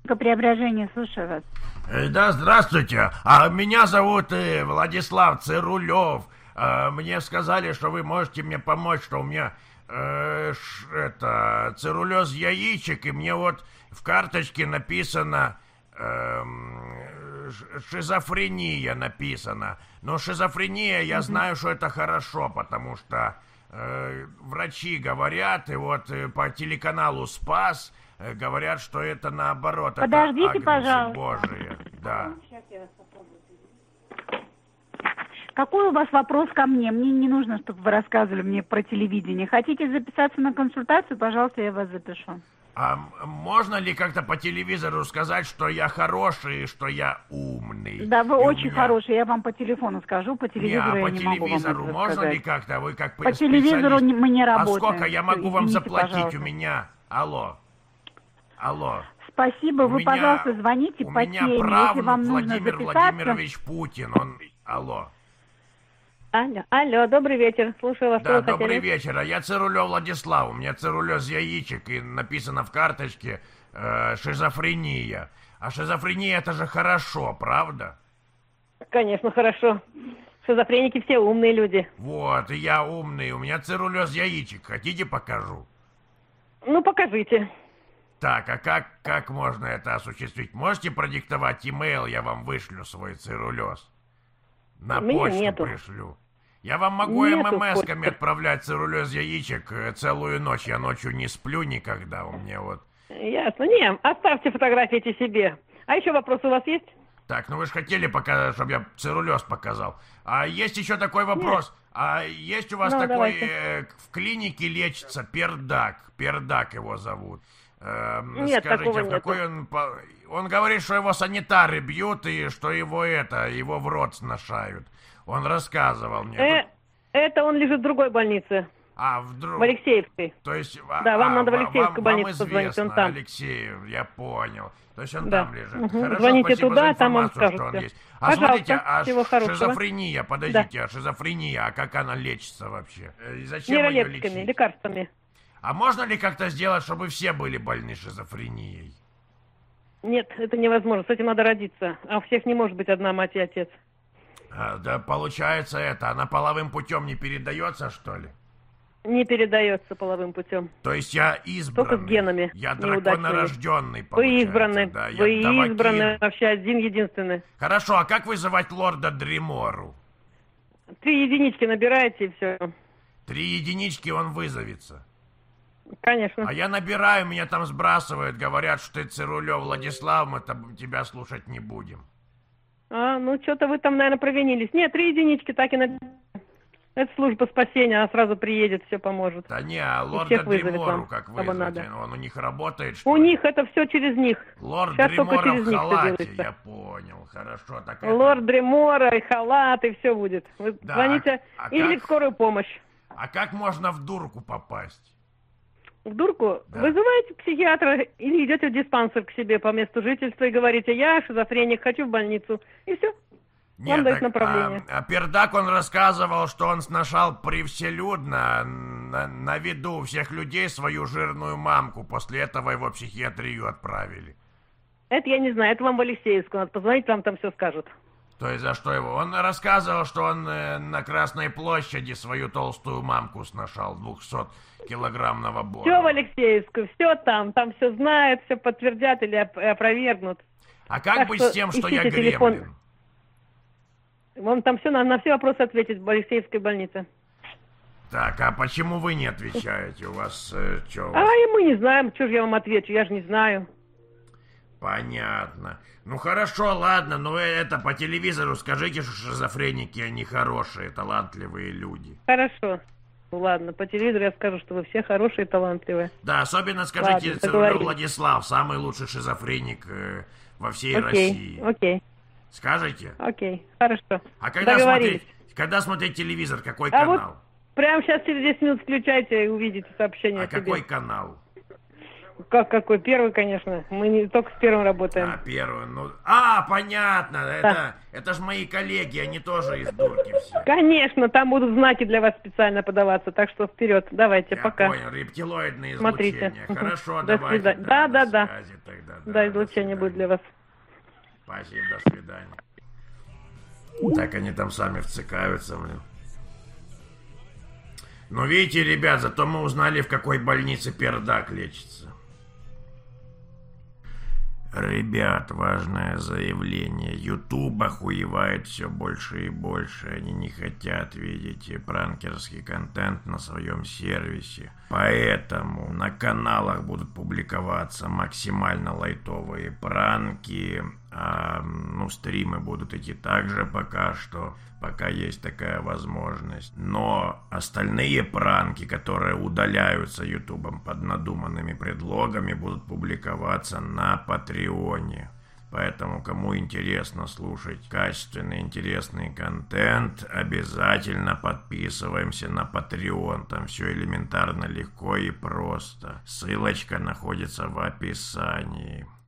Преображение, слушаю вас. Да, здравствуйте. А меня зовут Владислав Цирулев. Мне сказали, что вы можете мне помочь, что у меня цирролез яичек, и мне вот в карточке написано шизофрения написано. Но шизофрения, я знаю, что это хорошо, потому что врачи говорят, и вот по телеканалу «Спас» говорят, что это наоборот. Подождите, это пожалуйста. Божие. Да. Какой у вас вопрос ко мне? Мне не нужно, чтобы вы рассказывали мне про телевидение. Хотите записаться на консультацию? Пожалуйста, я вас запишу. А можно ли как-то по телевизору сказать, что я хороший и что я умный? Да, вы и очень хороший. Я вам по телефону скажу, по телевизору я по не могу вам телевизору это можно сказать. ли как-то? Вы как По телевизору мы не А работаем. сколько я могу вам Извините, заплатить? пожалуйста. У меня... Алло. Спасибо, вы, пожалуйста, звоните по теме. У меня правнук Если вам нужно Владимир записаться... Владимирович Путин. Он... Алло. Алло, добрый вечер. Слушаю вас, Да, что вы добрый хотели. вечер. А я Цирулев Владислав. У меня цирролез яичек, и написано в карточке шизофрения. А шизофрения это же хорошо, правда? Конечно, хорошо. Шизофреники все умные люди. Вот, и я умный. У меня цирролез яичек. Хотите, покажу? Ну, покажите. Так, а как можно это осуществить? Можете продиктовать имейл, я вам вышлю свой цирролез? На почту нету. пришлю. Я вам могу Нету ММС-ками почты. отправлять цирролез яичек целую ночь. Я ночью не сплю никогда, у меня вот... Ясно. Не, оставьте фотографии эти себе. А еще вопросы у вас есть? Так, ну вы же хотели показать, чтобы я цирролез показал. А есть еще такой вопрос. Нет. А есть у вас Ну, такой... давайте. в клинике лечится пердак. Пердак его зовут. Нет, Скажите, такого в какой нету. он... Он говорит, что его санитары бьют, и что его в рот сношают. Он рассказывал мне. Это он лежит в другой больнице. В Алексеевской. То есть... Да, вам надо в Алексеевскую вам больницу позвонить, он известно, там. Алексеев, я понял. То есть он Да. там лежит. Угу. Хорошо, Звоните спасибо туда, за там вам информацию, скажут что он всё. есть. Пожалуйста, Смотрите, всего хорошего. шизофрения, подождите, шизофрения, а как она лечится вообще? И зачем ее Нейролептиками, лечить? лекарствами. А можно ли как-то сделать, чтобы все были больны шизофренией? Нет, это невозможно. С этим надо родиться. А у всех не может быть одна мать и отец. Да получается она половым путем не передается, что ли? Не передается половым путем. То есть я избранный. Только с генами Я неудачными. драконорожденный, Вы получается. избранный. Да, я Вы Давакин. избранный. Вообще один-единственный. Хорошо, а как вызывать лорда Дремору? 3 единички набираете и все. 3 единички он вызовется. Конечно. А я набираю, меня там сбрасывают, говорят, что ты Цирулев Владислав, мы тебя слушать не будем. Ну что-то вы там, наверное, провинились. Нет, 3 единички так и набираете. Это служба спасения, она сразу приедет, все поможет. Да не, а лорда всех вызовет Дремору вам, как кого вызвать? надо. Он у них работает, что У ли? них это все через них. Лорд Сейчас только Дремора через в них всё халате, делается. я понял. Хорошо, так Лорд Дремора и халат, и все будет. Вы Да, звоните или как? в скорую помощь. А как можно в дурку попасть? В дурку Да. вызываете психиатра или идете в диспансер к себе по месту жительства и говорите: я шизофреник, хочу в больницу. И все. Вам дают направление. А Пердак, он рассказывал, что он сношал привселюдно на виду всех людей свою жирную мамку. После этого его в психиатрию отправили. Это я не знаю, это вам в Алексеевскую надо позвонить, вам там все скажут. То есть за что его? Он рассказывал, что он на Красной площади свою толстую мамку сношал 200-килограммного бора. Все в Алексеевскую, все там все знают, все подтвердят или опровергнут. А как Так быть что с тем, что я ищите телефон. гремлин? Он там все на все вопросы ответит в Алексеевской больнице. Так, а почему вы не отвечаете? У вас что? А и мы не знаем, что же я вам отвечу, я же не знаю. Понятно. Ну хорошо, ладно, но это по телевизору скажите, что шизофреники, они хорошие, талантливые люди. Хорошо. Ладно, по телевизору я скажу, что вы все хорошие и талантливые. Да, особенно скажите, Ладно, Цирулев договорились. Владислав, самый лучший шизофреник во всей Окей, России. окей, Скажете? окей, хорошо. А когда Договорились. смотреть телевизор, какой А канал? Прямо сейчас через 10 минут включайте и увидите сообщение А о себе. какой канал? Как какой? Первый, конечно. Мы не только с первым работаем. А, первый, ну... понятно, Да. это ж мои коллеги, они тоже из дурки все. Конечно, там будут знаки для вас специально подаваться, так что вперед, давайте, Я пока. понял, рептилоидные Смотрите. излучения. Хорошо, До давайте. свидания. Да, Да. до связи тогда. Да, излучение будет для вас. Спасибо, до свидания. Так они там сами вцикаются, блин. Ну, видите, ребят, зато мы узнали, в какой больнице пердак лечится. Ребят, важное заявление. YouTube охуевает все больше и больше. Они не хотят видеть пранкерский контент на своем сервисе. Поэтому на каналах будут публиковаться максимально лайтовые пранки. Стримы будут идти также пока что, пока есть такая возможность. Но остальные пранки, которые удаляются ютубом под надуманными предлогами, будут публиковаться на Патреоне. Поэтому, кому интересно слушать качественный, интересный контент, обязательно подписываемся на Patreon. Там все элементарно, легко и просто. Ссылочка находится в описании.